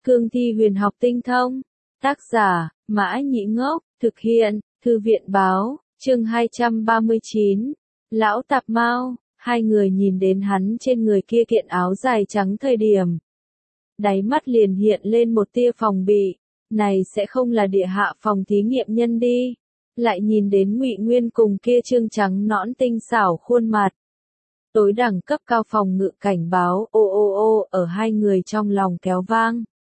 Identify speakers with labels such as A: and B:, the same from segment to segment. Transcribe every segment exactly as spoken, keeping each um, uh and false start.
A: Cương thi huyền học tinh thông. Tác giả, Mã Nhĩ Ngốc, thực hiện, Thư viện Báo, chương hai trăm ba mươi chín. Lão Tạp Mao, hai người nhìn đến hắn trên người kia kiện áo dài trắng thời điểm. Đáy mắt liền hiện lên một tia phòng bị, này sẽ không là địa hạ phòng thí nghiệm nhân đi. Lại nhìn đến Ngụy Nguyên cùng kia trương trắng nõn tinh xảo khuôn mặt. Tối đẳng cấp cao phòng ngự cảnh báo ô ô ô ở hai người trong lòng kéo vang.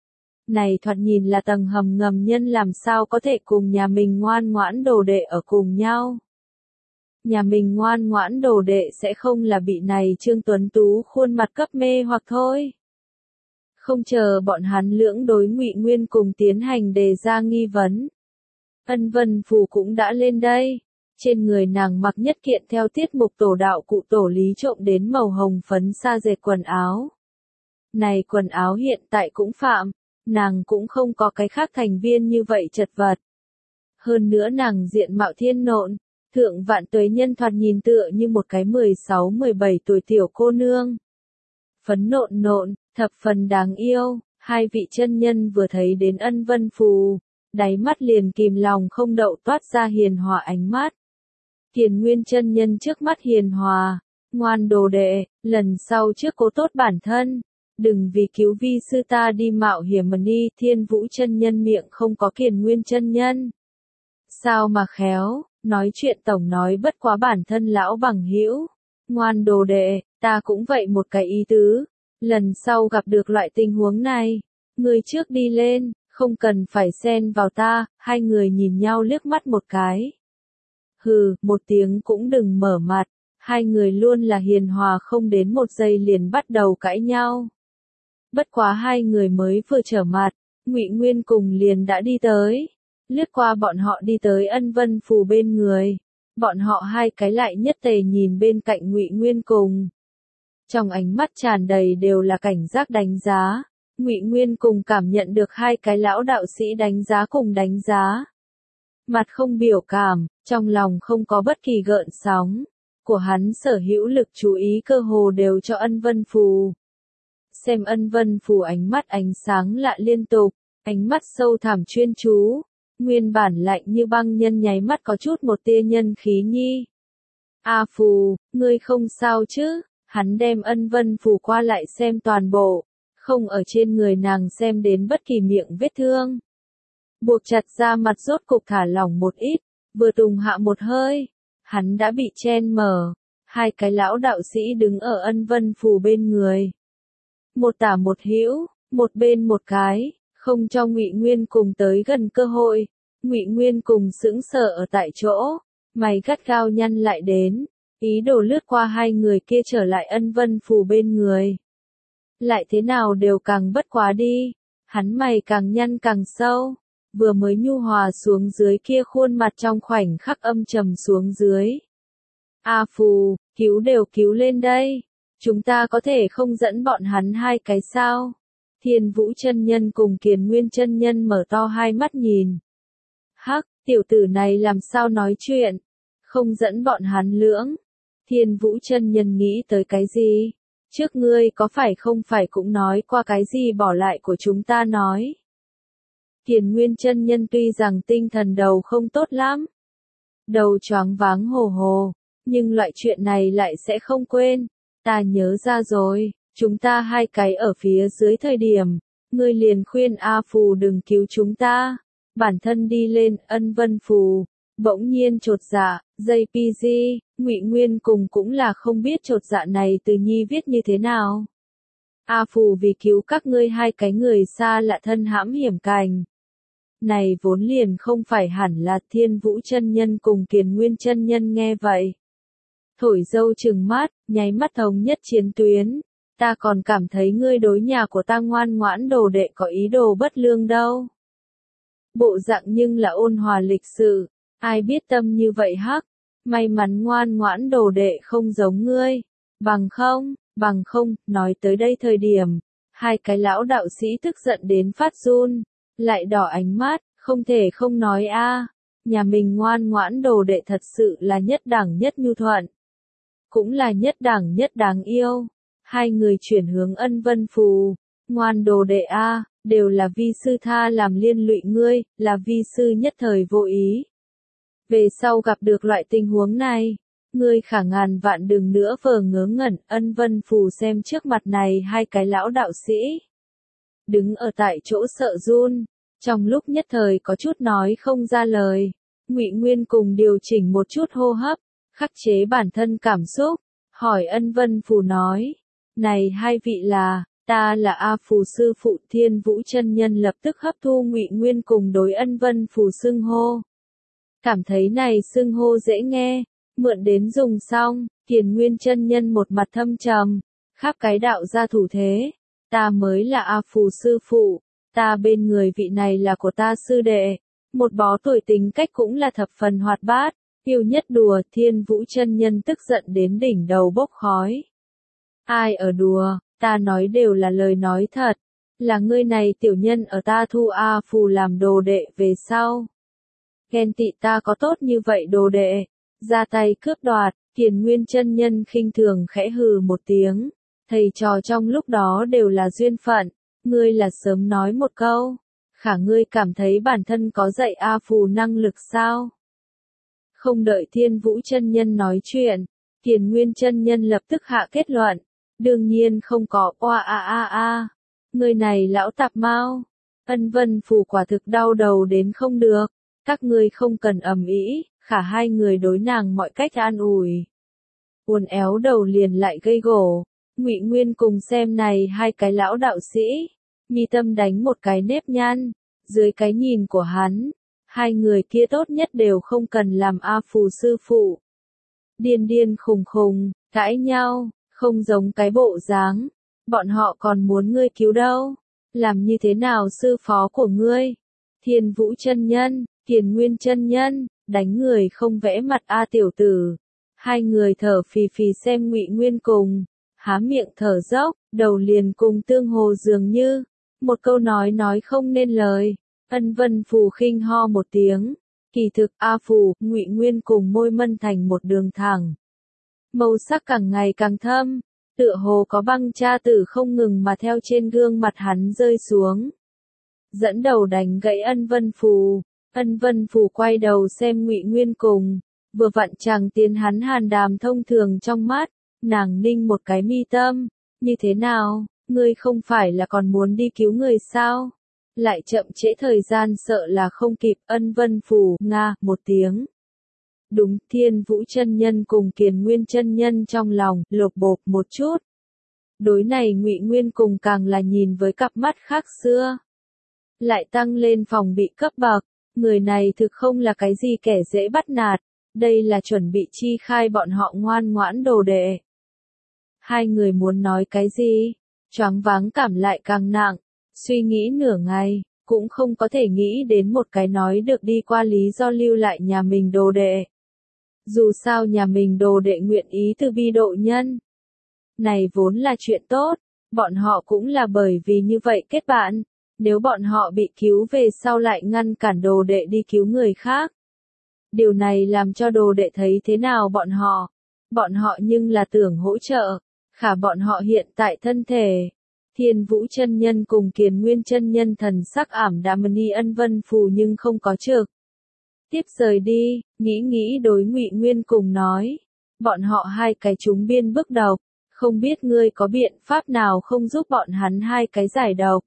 A: Này thoạt nhìn là tầng hầm ngầm nhân làm sao có thể cùng nhà mình ngoan ngoãn đồ đệ ở cùng nhau. Nhà mình ngoan ngoãn đồ đệ sẽ không là bị này Trương Tuấn Tú khuôn mặt cấp mê hoặc thôi. Không chờ bọn hắn lưỡng đối Ngụy Nguyên cùng tiến hành đề ra nghi vấn. Ân Vân Phù cũng đã lên đây. Trên người nàng mặc nhất kiện theo tiết mục tổ đạo cụ tổ lý trộm đến màu hồng phấn sa dệt quần áo. Này quần áo hiện tại cũng phạm, nàng cũng không có cái khác thành viên như vậy chật vật. Hơn nữa nàng diện mạo thiên nộn, thượng vạn tuế nhân thoạt nhìn tựa như một cái mười sáu mười bảy tuổi tiểu cô nương. Phấn nộn nộn, thập phần đáng yêu, hai vị chân nhân vừa thấy đến Ân Vân Phù, đáy mắt liền kìm lòng không đậu toát ra hiền hòa ánh mắt. Kiền Nguyên chân nhân trước mắt hiền hòa, ngoan đồ đệ, lần sau trước cố tốt bản thân, đừng vì cứu vi sư ta đi mạo hiểm mà đi. Thiên Vũ chân nhân miệng không có Kiền Nguyên chân nhân. Sao mà khéo, nói chuyện tổng nói bất quá bản thân lão bằng hữu. Ngoan đồ đệ, ta cũng vậy một cái ý tứ, lần sau gặp được loại tình huống này, người trước đi lên, không cần phải xen vào ta. Hai người nhìn nhau liếc mắt một cái. Hừ, một tiếng cũng đừng mở mặt, hai người luôn là hiền hòa không đến một giây liền bắt đầu cãi nhau. Bất quá hai người mới vừa trở mặt, Ngụy Nguyên cùng liền đã đi tới, lướt qua bọn họ đi tới Ân Vân Phù bên người, bọn họ hai cái lại nhất tề nhìn bên cạnh Ngụy Nguyên cùng. Trong ánh mắt tràn đầy đều là cảnh giác đánh giá, Ngụy Nguyên cùng cảm nhận được hai cái lão đạo sĩ đánh giá cùng đánh giá. Mặt không biểu cảm, trong lòng không có bất kỳ gợn sóng, của hắn sở hữu lực chú ý cơ hồ đều cho Ân Vân Phù. Xem Ân Vân Phù ánh mắt ánh sáng lạ liên tục, ánh mắt sâu thẳm chuyên chú, nguyên bản lạnh như băng nhân nháy mắt có chút một tia nhân khí nhi. A Phù, ngươi không sao chứ? Hắn đem Ân Vân Phù qua lại xem toàn bộ, không ở trên người nàng xem đến bất kỳ miệng vết thương. Buộc chặt ra mặt rốt cục thả lỏng một ít, vừa tùng hạ một hơi, hắn đã bị chen mở. Hai cái lão đạo sĩ đứng ở Ân Vân Phù bên người. Một tả một hữu, một bên một cái, không cho Ngụy Nguyên cùng tới gần cơ hội. Ngụy Nguyên cùng sững sờ ở tại chỗ, mày gắt gao nhăn lại đến, ý đồ lướt qua hai người kia trở lại Ân Vân Phù bên người. Lại thế nào đều càng bất quá đi, hắn mày càng nhăn càng sâu. Vừa mới nhu hòa xuống dưới kia khuôn mặt trong khoảnh khắc âm trầm xuống dưới. A Phù, cứu đều cứu lên đây. Chúng ta có thể không dẫn bọn hắn hai cái sao? Thiên Vũ chân nhân cùng Kiền Nguyên chân nhân mở to hai mắt nhìn. Hắc, tiểu tử này làm sao nói chuyện? Không dẫn bọn hắn lưỡng. Thiên Vũ chân nhân nghĩ tới cái gì? Trước ngươi có phải không phải cũng nói qua cái gì bỏ lại của chúng ta nói? Kiền Nguyên chân nhân tuy rằng tinh thần đầu không tốt lắm, đầu choáng váng hồ hồ, nhưng loại chuyện này lại sẽ không quên. Ta nhớ ra rồi, chúng ta hai cái ở phía dưới thời điểm, ngươi liền khuyên A Phù đừng cứu chúng ta, bản thân đi lên. Ân Vân Phù bỗng nhiên chột dạ, dây pi gi, Ngụy Nguyên cùng cũng là không biết chột dạ này từ nhi viết như thế nào. A Phù vì cứu các ngươi hai cái người xa lạ thân hãm hiểm cảnh. Này vốn liền không phải hẳn là. Thiên Vũ chân nhân cùng Kiền Nguyên chân nhân nghe vậy, thổi dâu trừng mắt, nháy mắt thống nhất chiến tuyến. Ta còn cảm thấy ngươi đối nhà của ta ngoan ngoãn đồ đệ có ý đồ bất lương đâu. Bộ dạng nhưng là ôn hòa lịch sự, ai biết tâm như vậy hắc. May mắn ngoan ngoãn đồ đệ không giống ngươi, bằng không, bằng không. Nói tới đây thời điểm, hai cái lão đạo sĩ tức giận đến phát run, lại đỏ ánh mắt, không thể không nói a, nhà mình ngoan ngoãn đồ đệ thật sự là nhất đẳng nhất nhu thuận, cũng là nhất đẳng nhất đáng yêu. Hai người chuyển hướng Ân Vân Phù, ngoan đồ đệ a, đều là vi sư tha làm liên lụy ngươi, là vi sư nhất thời vô ý. Về sau gặp được loại tình huống này, ngươi khả ngàn vạn đừng nữa vờ ngớ ngẩn. Ân Vân Phù xem trước mặt này hai cái lão đạo sĩ, đứng ở tại chỗ sợ run, trong lúc nhất thời có chút nói không ra lời. Ngụy Nguyên cùng điều chỉnh một chút hô hấp, khắc chế bản thân cảm xúc, hỏi Ân Vân Phù nói, này hai vị là, ta là A Phù sư phụ. Thiên Vũ chân nhân lập tức hấp thu Ngụy Nguyên cùng đối Ân Vân Phù xưng hô. Cảm thấy này xưng hô dễ nghe, mượn đến dùng xong, Kiền Nguyên chân nhân một mặt thâm trầm, khắp cái đạo ra thủ thế, ta mới là A Phù sư phụ, ta bên người vị này là của ta sư đệ, một bó tuổi tính cách cũng là thập phần hoạt bát, yêu nhất đùa. Thiên Vũ chân nhân tức giận đến đỉnh đầu bốc khói. Ai ở đùa, ta nói đều là lời nói thật, là ngươi này tiểu nhân ở ta thu A Phù làm đồ đệ về sau. Ghen tị ta có tốt như vậy đồ đệ, ra tay cướp đoạt. Kiền Nguyên chân nhân khinh thường khẽ hừ một tiếng, thầy trò trong lúc đó đều là duyên phận, ngươi là sớm nói một câu, khả ngươi cảm thấy bản thân có dạy A Phù năng lực sao? Không đợi Thiên Vũ chân nhân nói chuyện, Kiền Nguyên chân nhân lập tức hạ kết luận, đương nhiên không có. Oa a a a, ngươi này lão tạp mao. Ân Vân Phù quả thực đau đầu đến không được, các ngươi không cần ầm ĩ. Khả hai người đối nàng mọi cách an ủi, uốn éo đầu liền lại gây gổ. Ngụy Nguyên cùng xem này hai cái lão đạo sĩ, mi tâm đánh một cái nếp nhăn, dưới cái nhìn của hắn, hai người kia tốt nhất đều không cần làm A Phù sư phụ. Điên điên khùng khùng, cãi nhau, không giống cái bộ dáng, bọn họ còn muốn ngươi cứu đâu, làm như thế nào sư phó của ngươi? Thiên Vũ chân nhân, Kiền Nguyên chân nhân, đánh người không vẽ mặt a tiểu tử. Hai người thở phì phì xem Ngụy Nguyên cùng, há miệng thở dốc, đầu liền cùng tương hồ dường như, một câu nói nói không nên lời. Ân Vân Phù khinh ho một tiếng, kỳ thực A Phù, Ngụy Nguyên cùng môi mân thành một đường thẳng. Màu sắc càng ngày càng thâm, tựa hồ có băng cha tử không ngừng mà theo trên gương mặt hắn rơi xuống. Dẫn đầu đánh gãy Ân Vân Phù. Ân Vân Phù quay đầu xem Ngụy Nguyên cùng, vừa vặn chàng tiến hắn hàn đàm thông thường trong mắt, nàng ninh một cái mi tâm, như thế nào, ngươi không phải là còn muốn đi cứu người sao? Lại chậm trễ thời gian sợ là không kịp. Ân Vân Phù nga một tiếng. Đúng. Thiên Vũ chân nhân cùng Kiền Nguyên chân nhân trong lòng lột bột một chút. Đối này Ngụy Nguyên cùng càng là nhìn với cặp mắt khác xưa, lại tăng lên phòng bị cấp bậc. Người này thực không là cái gì kẻ dễ bắt nạt, đây là chuẩn bị chi khai bọn họ ngoan ngoãn đồ đệ. Hai người muốn nói cái gì? Choáng váng cảm lại càng nặng, suy nghĩ nửa ngày, cũng không có thể nghĩ đến một cái nói được đi qua lý do lưu lại nhà mình đồ đệ. Dù sao nhà mình đồ đệ nguyện ý từ bi độ nhân. Này vốn là chuyện tốt, bọn họ cũng là bởi vì như vậy kết bạn. Nếu bọn họ bị cứu về sau lại ngăn cản đồ đệ đi cứu người khác. Điều này làm cho đồ đệ thấy thế nào bọn họ? Bọn họ nhưng là tưởng hỗ trợ, khả bọn họ hiện tại thân thể. Thiên Vũ chân nhân cùng Kiền Nguyên chân nhân thần sắc ảm đạm. Ni Ân Vân Phù nhưng không có trực tiếp rời đi, nghĩ nghĩ đối Ngụy Nguyên cùng nói, bọn họ hai cái chúng biên bức độc, không biết ngươi có biện pháp nào không giúp bọn hắn hai cái giải độc.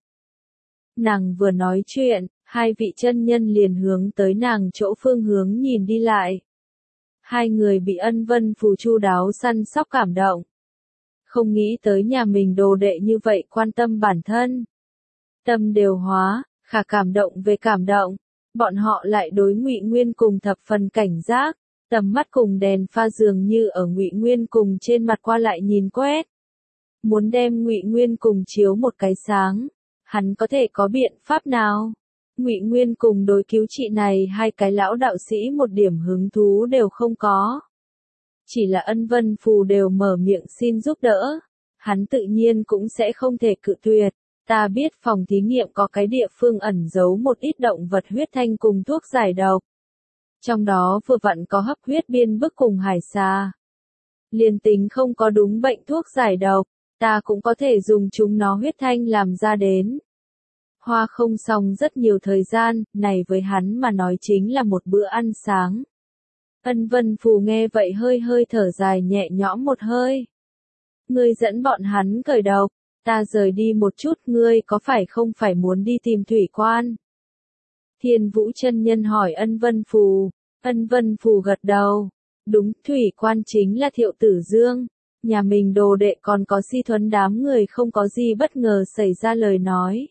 A: Nàng vừa nói chuyện, hai vị chân nhân liền hướng tới nàng chỗ phương hướng nhìn đi lại. Hai người bị Ân Vân Phù chu đáo săn sóc cảm động. Không nghĩ tới nhà mình đồ đệ như vậy quan tâm bản thân. Tâm đều hóa, khả cảm động về cảm động. Bọn họ lại đối Ngụy Nguyên cùng thập phần cảnh giác, tầm mắt cùng đèn pha dường như ở Ngụy Nguyên cùng trên mặt qua lại nhìn quét. Muốn đem Ngụy Nguyên cùng chiếu một cái sáng. Hắn có thể có biện pháp nào? Ngụy Nguyên cùng đối cứu trị này hai cái lão đạo sĩ một điểm hứng thú đều không có. Chỉ là Ân Vân Phù đều mở miệng xin giúp đỡ. Hắn tự nhiên cũng sẽ không thể cự tuyệt. Ta biết phòng thí nghiệm có cái địa phương ẩn giấu một ít động vật huyết thanh cùng thuốc giải độc. Trong đó vừa vặn có hấp huyết biên bức cùng hải xà. Liên tính không có đúng bệnh thuốc giải độc, ta cũng có thể dùng chúng nó huyết thanh làm ra đến. hoa không xong rất nhiều thời gian, này với hắn mà nói chính là một bữa ăn sáng. Ân Vân Phù nghe vậy hơi hơi thở dài nhẹ nhõm một hơi. Ngươi dẫn bọn hắn cởi độc, ta rời đi một chút, ngươi có phải không phải muốn đi tìm thủy quan? Thiên Vũ chân nhân hỏi Ân Vân Phù. Ân Vân Phù gật đầu. Đúng, thủy quan chính là Thiệu Tử Dương. Nhà mình đồ đệ còn có Si Thuấn đám người không có gì bất ngờ xảy ra lời nói.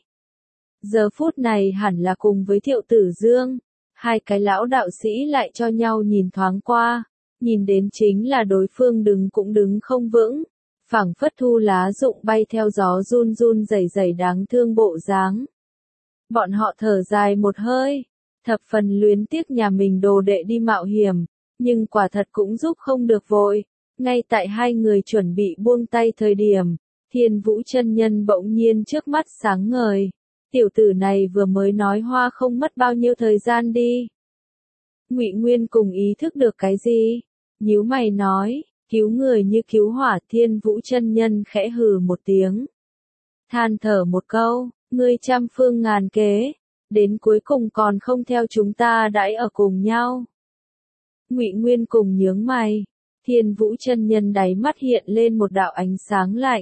A: Giờ phút này hẳn là cùng với Thiệu Tử Dương. Hai cái lão đạo sĩ lại cho nhau nhìn thoáng qua. Nhìn đến chính là đối phương đứng cũng đứng không vững. Phảng phất thu lá rụng bay theo gió run run rẩy rẩy đáng thương bộ dáng. Bọn họ thở dài một hơi. Thập phần luyến tiếc nhà mình đồ đệ đi mạo hiểm. Nhưng quả thật cũng giúp không được vội. Ngay tại hai người chuẩn bị buông tay thời điểm, Thiên Vũ chân nhân bỗng nhiên trước mắt sáng ngời. Tiểu tử này vừa mới nói hoa không mất bao nhiêu thời gian đi. Ngụy Nguyên cùng ý thức được cái gì? Nhíu mày nói, cứu người như cứu hỏa. Thiên Vũ chân nhân khẽ hừ một tiếng. Than thở một câu, ngươi trăm phương ngàn kế, đến cuối cùng còn không theo chúng ta đãi ở cùng nhau. Ngụy Nguyên cùng nhướng mày. Thiên Vũ chân nhân đáy mắt hiện lên một đạo ánh sáng lạnh.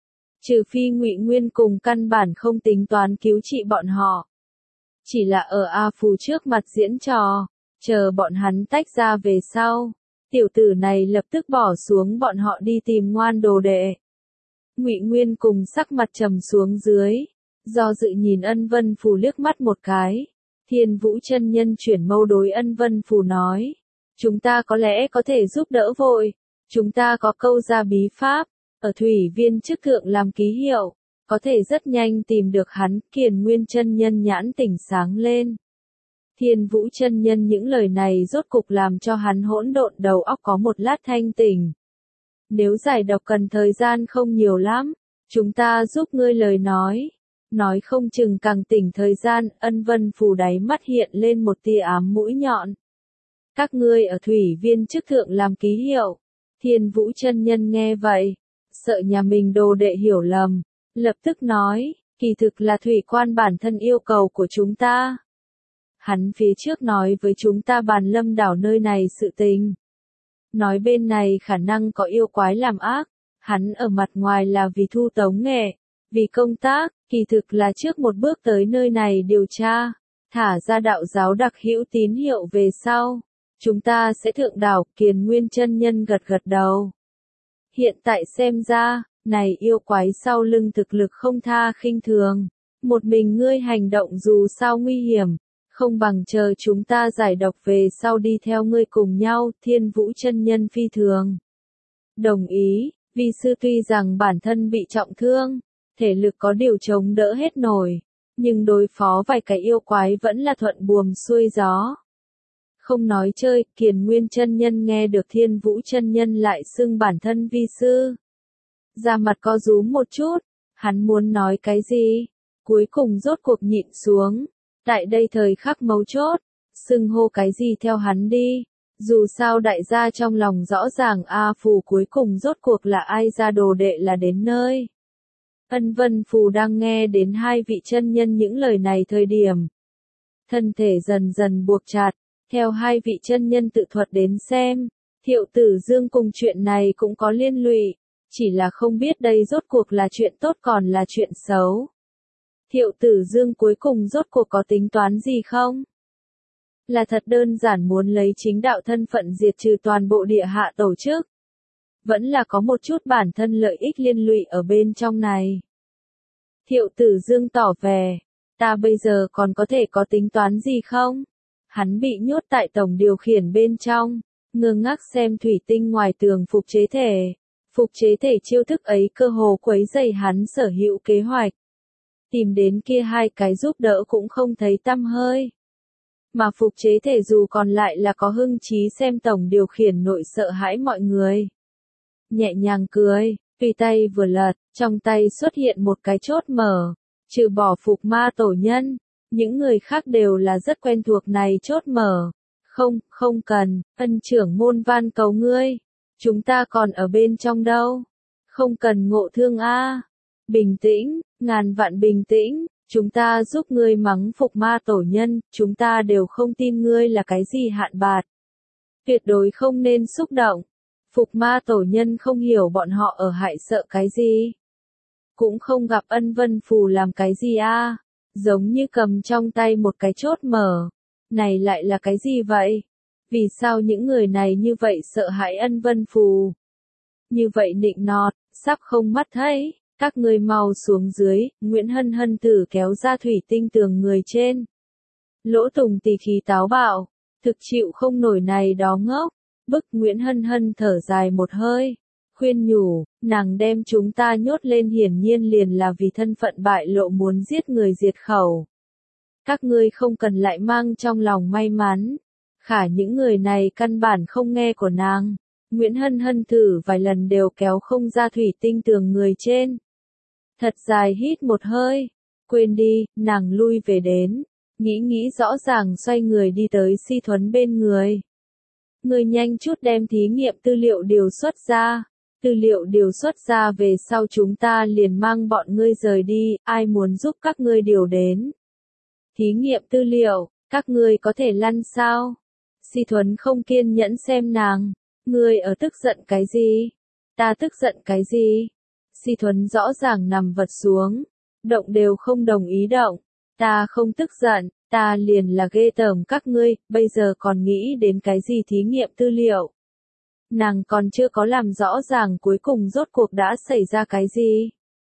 A: Trừ phi Ngụy Nguyên cùng căn bản không tính toán cứu trị bọn họ. Chỉ là ở A Phù trước mặt diễn trò, chờ bọn hắn tách ra về sau. Tiểu tử này lập tức bỏ xuống bọn họ đi tìm ngoan đồ đệ. Ngụy Nguyên cùng sắc mặt trầm xuống dưới. Do dự nhìn Ân Vân Phù liếc mắt một cái. Thiên Vũ chân nhân chuyển mâu đối Ân Vân Phù nói. Chúng ta có lẽ có thể giúp đỡ vội. Chúng ta có câu gia bí pháp. Ở thủy viên chức thượng làm ký hiệu. Có thể rất nhanh tìm được hắn. Kiền Nguyên chân nhân nhãn tỉnh sáng lên. Thiên Vũ chân nhân những lời này rốt cục làm cho hắn hỗn độn đầu óc có một lát thanh tỉnh. Nếu giải độc cần thời gian không nhiều lắm. Chúng ta giúp ngươi lời nói. Nói không chừng càng tỉnh thời gian. Ân Vân Phù đáy mắt hiện lên một tia ám mũi nhọn. Các ngươi ở thủy viên chức thượng làm ký hiệu. Thiên Vũ chân nhân nghe vậy. Sợ nhà mình đồ đệ hiểu lầm. Lập tức nói, kỳ thực là thủy quan bản thân yêu cầu của chúng ta. Hắn phía trước nói với chúng ta bàn lâm đảo nơi này sự tình. Nói bên này khả năng có yêu quái làm ác. Hắn ở mặt ngoài là vì thu tống nghệ. Vì công tác, kỳ thực là trước một bước tới nơi này điều tra. Thả ra đạo giáo đặc hữu tín hiệu về sau. Chúng ta sẽ thượng đảo. Kiền Nguyên chân nhân gật gật đầu. Hiện tại xem ra, này yêu quái sau lưng thực lực không tha khinh thường. Một mình ngươi hành động dù sao nguy hiểm, không bằng chờ chúng ta giải độc về sau đi theo ngươi cùng nhau. Thiên Vũ chân nhân phi thường đồng ý, vì sư tuy rằng bản thân bị trọng thương, thể lực có điều chống đỡ hết nổi, nhưng đối phó vài cái yêu quái vẫn là thuận buồm xuôi gió. Không nói chơi, Kiền Nguyên chân nhân nghe được Thiên Vũ chân nhân lại xưng bản thân vi sư. Da mặt co rúm một chút, hắn muốn nói cái gì? Cuối cùng rốt cuộc nhịn xuống. Tại đây thời khắc mấu chốt, xưng hô cái gì theo hắn đi. Dù sao đại gia trong lòng rõ ràng A Phù cuối cùng rốt cuộc là ai ra đồ đệ là đến nơi. Ân Vân Phù đang nghe đến hai vị chân nhân những lời này thời điểm. Thân thể dần dần buộc chặt. Theo hai vị chân nhân tự thuật đến xem, Thiệu Tử Dương cùng chuyện này cũng có liên lụy, chỉ là không biết đây rốt cuộc là chuyện tốt còn là chuyện xấu. Thiệu Tử Dương cuối cùng rốt cuộc có tính toán gì không? Là thật đơn giản muốn lấy chính đạo thân phận diệt trừ toàn bộ địa hạ tổ chức. Vẫn là có một chút bản thân lợi ích liên lụy ở bên trong này. Thiệu Tử Dương tỏ vẻ, ta bây giờ còn có thể có tính toán gì không? Hắn bị nhốt tại tổng điều khiển bên trong, ngơ ngác xem thủy tinh ngoài tường phục chế thể. Phục chế thể chiêu thức ấy cơ hồ quấy rầy hắn sở hữu kế hoạch. Tìm đến kia hai cái giúp đỡ cũng không thấy tăm hơi. Mà phục chế thể dù còn lại là có hưng trí xem tổng điều khiển nội sợ hãi mọi người. Nhẹ nhàng cười, tùy tay vừa lật, trong tay xuất hiện một cái chốt mở. Trừ bỏ Phục Ma tổ nhân, những người khác đều là rất quen thuộc này chốt mở. Không, không cần, ân trưởng môn van cầu ngươi. Chúng ta còn ở bên trong đâu. Không cần ngộ thương a. Bình tĩnh, ngàn vạn bình tĩnh, Chúng ta giúp ngươi mắng phục ma tổ nhân, chúng ta đều không tin ngươi là cái gì hạn bạt. Tuyệt đối không nên xúc động. Phục ma tổ nhân không hiểu bọn họ ở hại sợ cái gì. Cũng không gặp ân vân phù làm cái gì a à. Giống như cầm trong tay một cái chốt mở. Này lại là cái gì vậy? Vì sao những người này như vậy sợ hãi ân vân phù? Như vậy nịnh nọt, sắp không mắt thấy. Các ngươi mau xuống dưới, Nguyễn Hân Hân thử kéo ra thủy tinh tường người trên. Lỗ Tùng tỳ khí táo bạo, thực chịu không nổi này đó ngốc. Bức Nguyễn Hân Hân thở dài một hơi, khuyên nhủ, nàng đem chúng ta nhốt lên hiển nhiên liền là vì thân phận bại lộ muốn giết người diệt khẩu. Các ngươi không cần lại mang trong lòng may mắn, khả những người này căn bản không nghe của nàng. Nguyễn Hân Hân thử vài lần đều kéo không ra thủy tinh tường người trên. Thật dài hít một hơi, quên đi, nàng lui về đến, nghĩ nghĩ rõ ràng xoay người đi tới Si Thuấn bên người. Người nhanh chút đem thí nghiệm tư liệu điều xuất ra, tư liệu điều xuất ra về sau chúng ta liền mang bọn ngươi rời đi, ai muốn giúp các ngươi điều đến. Thí nghiệm tư liệu, các ngươi có thể lăn sao? Si Thuấn không kiên nhẫn xem nàng, ngươi ở tức giận cái gì? Ta tức giận cái gì? Si Thuấn rõ ràng nằm vật xuống, động đều không đồng ý động, ta không tức giận, ta liền là ghê tởm các ngươi, bây giờ còn nghĩ đến cái gì thí nghiệm tư liệu. Nàng còn chưa có làm rõ ràng cuối cùng rốt cuộc đã xảy ra cái gì.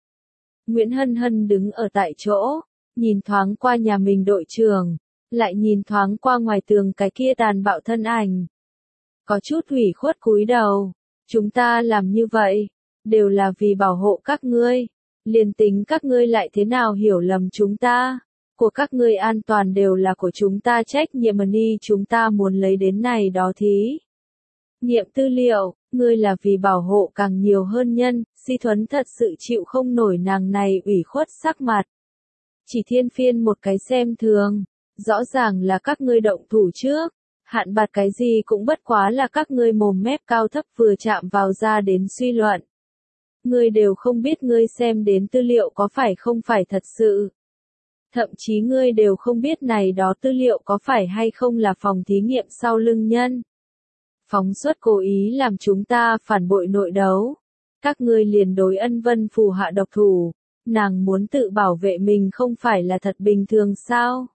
A: Nguyễn Hân Hân đứng ở tại chỗ, nhìn thoáng qua nhà mình đội trưởng, lại nhìn thoáng qua ngoài tường cái kia tàn bạo thân ảnh. Có chút ủy khuất cúi đầu, chúng ta làm như vậy, đều là vì bảo hộ các ngươi, liền tính các ngươi lại thế nào hiểu lầm chúng ta, của các ngươi an toàn đều là của chúng ta trách nhiệm đi chúng ta muốn lấy đến này đó thí. Nghiệm tư liệu, ngươi là vì bảo hộ càng nhiều hơn nhân, Si Thuấn thật sự chịu không nổi nàng này ủy khuất sắc mặt. Chỉ Thiên Phiên một cái xem thường, rõ ràng là các ngươi động thủ trước, hạn bạt cái gì cũng bất quá là các ngươi mồm mép cao thấp vừa chạm vào ra đến suy luận. Ngươi đều không biết ngươi xem đến tư liệu có phải không phải thật sự. Thậm chí ngươi đều không biết này đó tư liệu có phải hay không là phòng thí nghiệm sau lưng nhân. Phóng xuất cố ý làm chúng ta phản bội nội đấu. Các ngươi liền đối ân vân phù hạ độc thủ. Nàng muốn tự bảo vệ mình không phải là thật bình thường sao?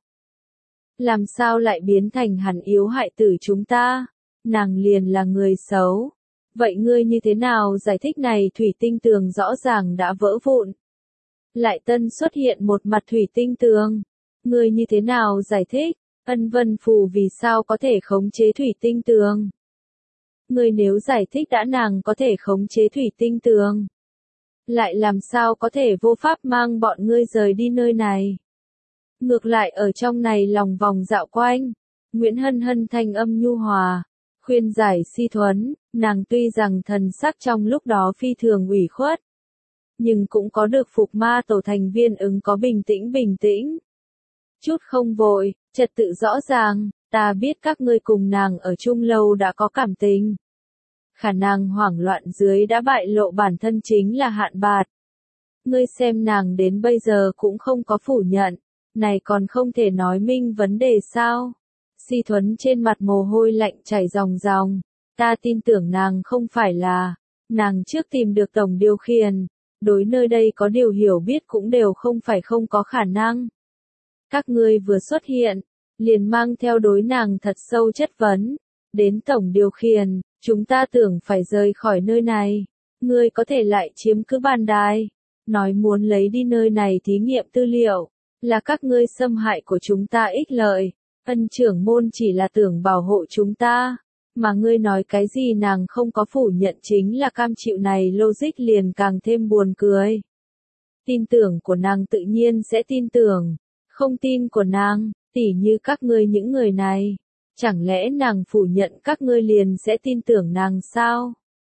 A: Làm sao lại biến thành hẳn yếu hại tử chúng ta? Nàng liền là người xấu. Vậy ngươi như thế nào giải thích này thủy tinh tường rõ ràng đã vỡ vụn? Lại tân xuất hiện một mặt thủy tinh tường. Ngươi như thế nào giải thích? Ân vân phù vì sao có thể khống chế thủy tinh tường? Ngươi nếu giải thích đã nàng có thể khống chế thủy tinh tường. Lại làm sao có thể vô pháp mang bọn ngươi rời đi nơi này? Ngược lại ở trong này lòng vòng dạo quanh. Nguyễn Hân Hân thanh âm nhu hòa. Khuyên giải Si Thuấn, nàng tuy rằng thần sắc trong lúc đó phi thường ủy khuất. Nhưng cũng có được phục ma tổ thành viên ứng có bình tĩnh bình tĩnh. Chút không vội, trật tự rõ ràng, ta biết các ngươi cùng nàng ở chung lâu đã có cảm tình. Khả năng hoảng loạn dưới đã bại lộ bản thân chính là hạn bạt. Ngươi xem nàng đến bây giờ cũng không có phủ nhận, này còn không thể nói minh vấn đề sao. Si Thuấn trên mặt mồ hôi lạnh chảy ròng ròng, ta tin tưởng nàng không phải là, nàng trước tìm được tổng điều khiển, đối nơi đây có điều hiểu biết cũng đều không phải không có khả năng. Các ngươi vừa xuất hiện, liền mang theo đối nàng thật sâu chất vấn, đến tổng điều khiển, chúng ta tưởng phải rời khỏi nơi này, ngươi có thể lại chiếm cứ bàn đài, nói muốn lấy đi nơi này thí nghiệm tư liệu, là các ngươi xâm hại của chúng ta ích lợi. Ân trưởng môn chỉ là tưởng bảo hộ chúng ta, mà ngươi nói cái gì nàng không có phủ nhận chính là cam chịu này logic liền càng thêm buồn cười. Tin tưởng của nàng tự nhiên sẽ tin tưởng, không tin của nàng, tỉ như các ngươi những người này, chẳng lẽ nàng phủ nhận các ngươi liền sẽ tin tưởng nàng sao?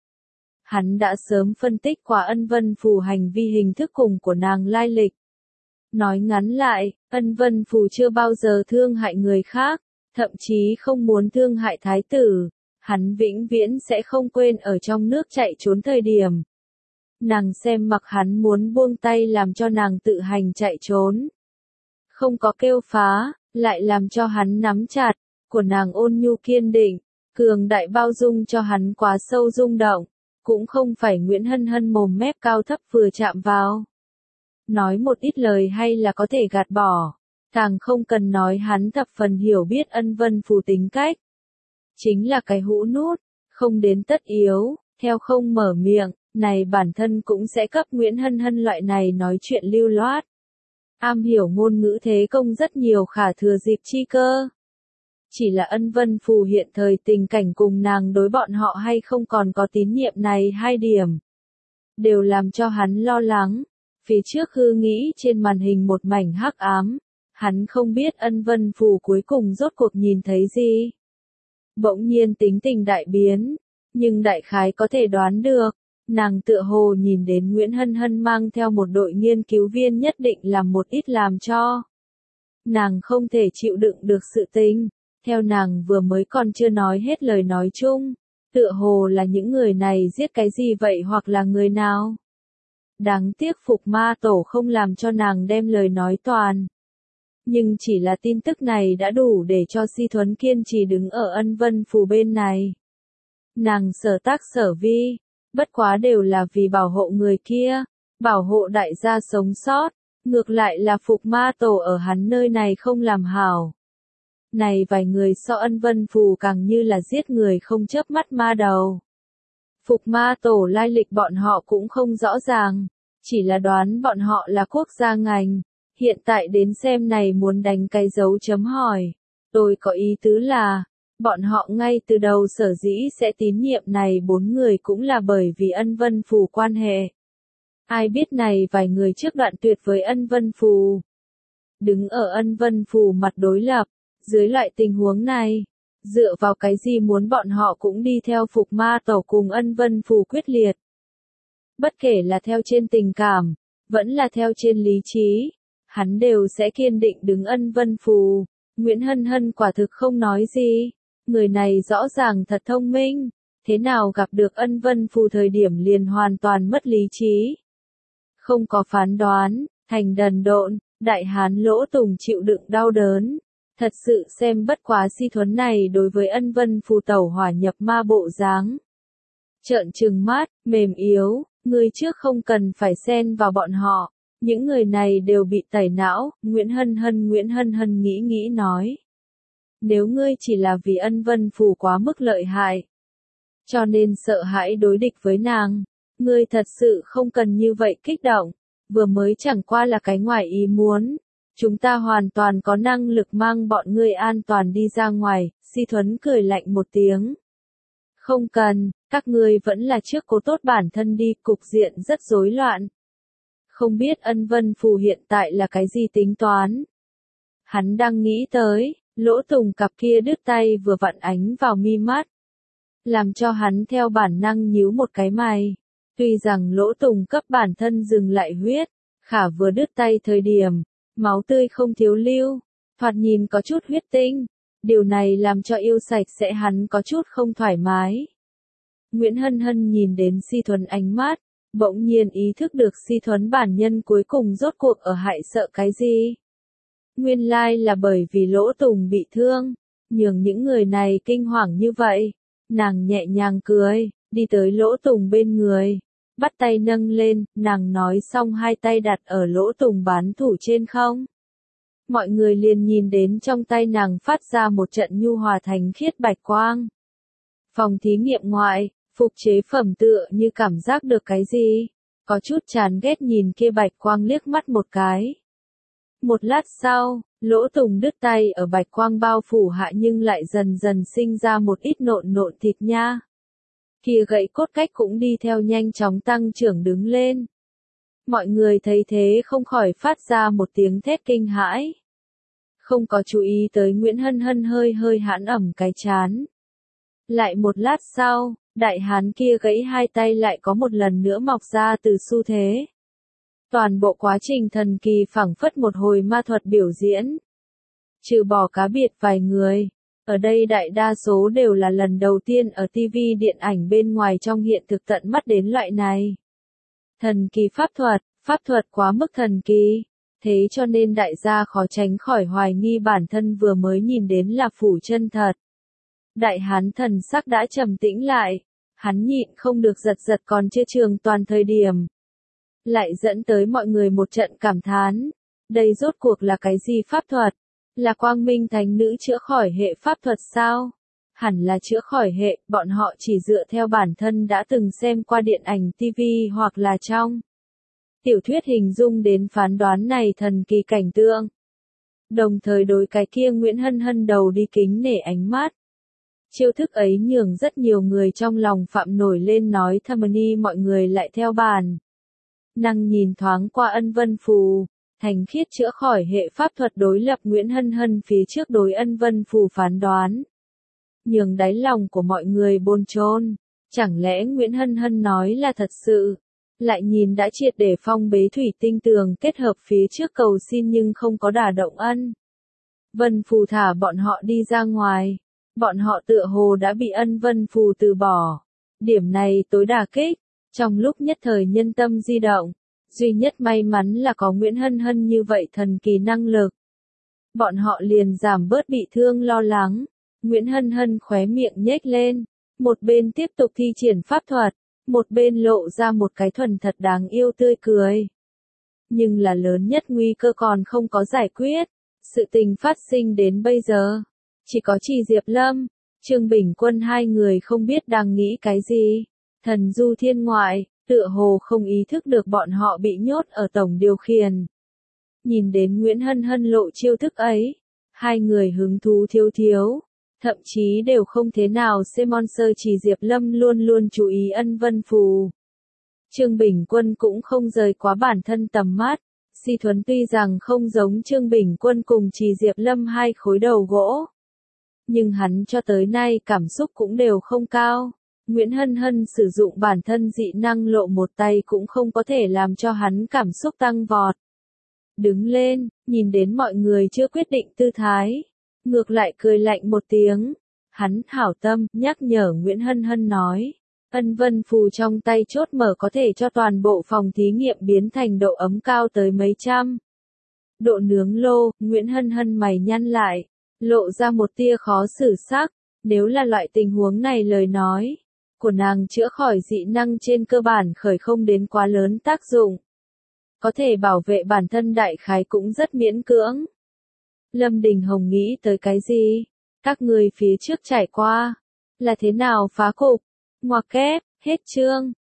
A: Hắn đã sớm phân tích qua ân vân phù hành vi hình thức cùng của nàng lai lịch. Nói ngắn lại, ân vân phù chưa bao giờ thương hại người khác, thậm chí không muốn thương hại thái tử, hắn vĩnh viễn sẽ không quên ở trong nước chạy trốn thời điểm. Nàng xem mặc hắn muốn buông tay làm cho nàng tự hành chạy trốn. không có kêu phá, lại làm cho hắn nắm chặt, của nàng ôn nhu kiên định, cường đại bao dung cho hắn quá sâu rung động, cũng không phải Nguyễn Hân Hân mồm mép cao thấp vừa chạm vào. Nói một ít lời hay là có thể gạt bỏ, càng không cần nói hắn thập phần hiểu biết Ân Vân Phù tính cách. Chính là cái hũ nút, không đến tất yếu, theo không mở miệng, này bản thân cũng sẽ cấp Nguyễn Hân Hân loại này nói chuyện lưu loát. Am hiểu ngôn ngữ thế công rất nhiều khả thừa dịp chi cơ. Chỉ là Ân Vân Phù hiện thời tình cảnh cùng nàng đối bọn họ hay không còn có tín nhiệm này hai điểm. Đều làm cho hắn lo lắng. Phía trước hư nghĩ trên màn hình một mảnh hắc ám. Hắn không biết Ân Vân Phù cuối cùng rốt cuộc nhìn thấy gì. Bỗng nhiên tính tình đại biến. Nhưng đại khái có thể đoán được. Nàng tựa hồ nhìn đến Nguyễn Hân Hân mang theo một đội nghiên cứu viên nhất định làm một ít làm cho. Nàng không thể chịu đựng được sự tình. Theo nàng vừa mới còn chưa nói hết lời nói chung. Tựa hồ là những người này giết cái gì vậy hoặc là người nào. Đáng tiếc Phục Ma Tổ không làm cho nàng đem lời nói toàn. Nhưng chỉ là tin tức này đã đủ để cho Si Thuấn kiên trì đứng ở Ân Vân Phù bên này. Nàng sở tác sở vi, bất quá đều là vì bảo hộ người kia, bảo hộ đại gia sống sót, ngược lại là Phục Ma Tổ ở hắn nơi này không làm hảo. Này vài người so Ân Vân Phù càng như là giết người không chớp mắt ma đầu. Phục Ma Tổ lai lịch bọn họ cũng không rõ ràng, chỉ là đoán bọn họ là quốc gia ngành. Hiện tại đến xem này muốn đánh cái dấu chấm hỏi. Tôi có ý tứ là, bọn họ ngay từ đầu sở dĩ sẽ tín nhiệm này bốn người cũng là bởi vì Ân Vân Phù quan hệ. Ai biết này vài người trước đoạn tuyệt với Ân Vân Phù. Đứng ở Ân Vân Phù mặt đối lập, dưới loại tình huống này, dựa vào cái gì muốn bọn họ cũng đi theo Phục Ma Tổ cùng Ân Vân Phù quyết liệt. Bất kể là theo trên tình cảm, vẫn là theo trên lý trí. Hắn đều sẽ kiên định đứng Ân Vân Phù. Nguyễn Hân Hân quả thực không nói gì. Người này rõ ràng thật thông minh. Thế nào gặp được Ân Vân Phù thời điểm liền hoàn toàn mất lý trí. Không có phán đoán, thành đần độn, đại hán Lỗ Tùng chịu đựng đau đớn. Thật sự xem bất quá Si Thuấn này đối với Ân Vân Phù tẩu hỏa nhập ma bộ dáng. Trợn trừng mắt, mềm yếu, người trước không cần phải xen vào bọn họ. Những người này đều bị tẩy não, Nguyễn Hân Hân Nguyễn Hân Hân nghĩ nghĩ nói. Nếu ngươi chỉ là vì Ân Vân Phù quá mức lợi hại, cho nên sợ hãi đối địch với nàng, ngươi thật sự không cần như vậy kích động, vừa mới chẳng qua là cái ngoài ý muốn. Chúng ta hoàn toàn có năng lực mang bọn ngươi an toàn đi ra ngoài, Si Thuấn cười lạnh một tiếng. Không cần, các ngươi vẫn là trước cố tốt bản thân đi, cục diện rất rối loạn. Không biết Ân Vân Phù hiện tại là cái gì tính toán. Hắn đang nghĩ tới, Lỗ Tùng cặp kia đứt tay vừa vặn ánh vào mi mắt. Làm cho hắn theo bản năng nhíu một cái mày. Tuy rằng Lỗ Tùng cấp bản thân dừng lại huyết, khả vừa đứt tay thời điểm, máu tươi không thiếu lưu, thoạt nhìn có chút huyết tinh. Điều này làm cho yêu sạch sẽ hắn có chút không thoải mái. Nguyễn Hân Hân nhìn đến Si Thuấn ánh mắt. Bỗng nhiên ý thức được Si Thuấn bản nhân cuối cùng rốt cuộc ở hại sợ cái gì. Nguyên lai là bởi vì Lỗ Tùng bị thương, nhường những người này kinh hoàng như vậy. Nàng nhẹ nhàng cười, đi tới Lỗ Tùng bên người, bắt tay nâng lên, nàng nói xong hai tay đặt ở Lỗ Tùng bán thủ trên không. Mọi người liền nhìn đến trong tay nàng phát ra một trận nhu hòa thành khiết bạch quang. Phòng thí nghiệm ngoại. Phục chế phẩm tựa như cảm giác được cái gì, có chút chán ghét nhìn kia bạch quang liếc mắt một cái. Một lát sau, Lỗ Tùng đứt tay ở bạch quang bao phủ hạ nhưng lại dần dần sinh ra một ít nộn nộn thịt nha. Kia gậy cốt cách cũng đi theo nhanh chóng tăng trưởng đứng lên. Mọi người thấy thế không khỏi phát ra một tiếng thét kinh hãi. Không có chú ý tới Nguyễn Hân Hân hơi hơi hãn ẩm cái chán. Lại một lát sau, đại hán kia gãy hai tay lại có một lần nữa mọc ra từ xu thế. Toàn bộ quá trình thần kỳ phảng phất một hồi ma thuật biểu diễn. Trừ bỏ cá biệt vài người, ở đây đại đa số đều là lần đầu tiên ở ti vi điện ảnh bên ngoài trong hiện thực tận mắt đến loại này. Thần kỳ pháp thuật, pháp thuật quá mức thần kỳ. Thế cho nên đại gia khó tránh khỏi hoài nghi bản thân vừa mới nhìn đến là phủ chân thật. Đại hán thần sắc đã trầm tĩnh lại, hắn nhịn không được giật giật còn chưa trường toàn thời điểm. Lại dẫn tới mọi người một trận cảm thán, đây rốt cuộc là cái gì pháp thuật? Là quang minh thánh nữ chữa khỏi hệ pháp thuật sao? Hẳn là chữa khỏi hệ, bọn họ chỉ dựa theo bản thân đã từng xem qua điện ảnh ti vi hoặc là trong tiểu thuyết hình dung đến phán đoán này thần kỳ cảnh tượng. Đồng thời đối cái kia Nguyễn Hân Hân đầu đi kính nể ánh mắt. Chiêu thức ấy nhường rất nhiều người trong lòng phạm nổi lên nói thầm ni mọi người lại theo bàn. Năng nhìn thoáng qua ân vân phù, thành khiết chữa khỏi hệ pháp thuật đối lập Nguyễn Hân Hân phía trước đối ân vân phù phán đoán. Nhường đáy lòng của mọi người bồn chồn, chẳng lẽ Nguyễn Hân Hân nói là thật sự? Lại nhìn đã triệt để phong bế thủy tinh tường kết hợp phía trước cầu xin nhưng không có đả động ân vân phù thả bọn họ đi ra ngoài. Bọn họ tựa hồ đã bị ân vân phù từ bỏ. Điểm này tối đả kích. Trong lúc nhất thời nhân tâm di động, duy nhất may mắn là có Nguyễn Hân Hân như vậy thần kỳ năng lực. Bọn họ liền giảm bớt bị thương lo lắng. Nguyễn Hân Hân khóe miệng nhếch lên, một bên tiếp tục thi triển pháp thuật, một bên lộ ra một cái thuần thật đáng yêu tươi cười. Nhưng là lớn nhất nguy cơ còn không có giải quyết. Sự tình phát sinh đến bây giờ, chỉ có Trì Diệp Lâm, Trương Bình Quân hai người không biết đang nghĩ cái gì. Thần du thiên ngoại, tựa hồ không ý thức được bọn họ bị nhốt ở tổng điều khiển. Nhìn đến Nguyễn Hân Hân lộ chiêu thức ấy, hai người hứng thú thiếu thiếu, thậm chí đều không thế nào xem monster. Trì Diệp Lâm luôn luôn chú ý ân vân phù. Trương Bình Quân cũng không rời quá bản thân tầm mắt. Si Thuấn tuy rằng không giống Trương Bình Quân cùng Trì Diệp Lâm hai khối đầu gỗ, nhưng hắn cho tới nay cảm xúc cũng đều không cao. Nguyễn Hân Hân sử dụng bản thân dị năng lộ một tay cũng không có thể làm cho hắn cảm xúc tăng vọt. Đứng lên, nhìn đến mọi người chưa quyết định tư thái, ngược lại cười lạnh một tiếng. Hắn hảo tâm nhắc nhở Nguyễn Hân Hân nói, ân vân phù trong tay chốt mở có thể cho toàn bộ phòng thí nghiệm biến thành độ ấm cao tới mấy trăm độ nướng lô. Nguyễn Hân Hân mày nhăn lại, lộ ra một tia khó xử sắc. Nếu là loại tình huống này lời nói của nàng chữa khỏi dị năng trên cơ bản khởi không đến quá lớn tác dụng. Có thể bảo vệ bản thân đại khái cũng rất miễn cưỡng. Lâm Đình Hồng nghĩ tới cái gì? Các người phía trước trải qua là thế nào phá cục? Ngoặc kép, hết chương.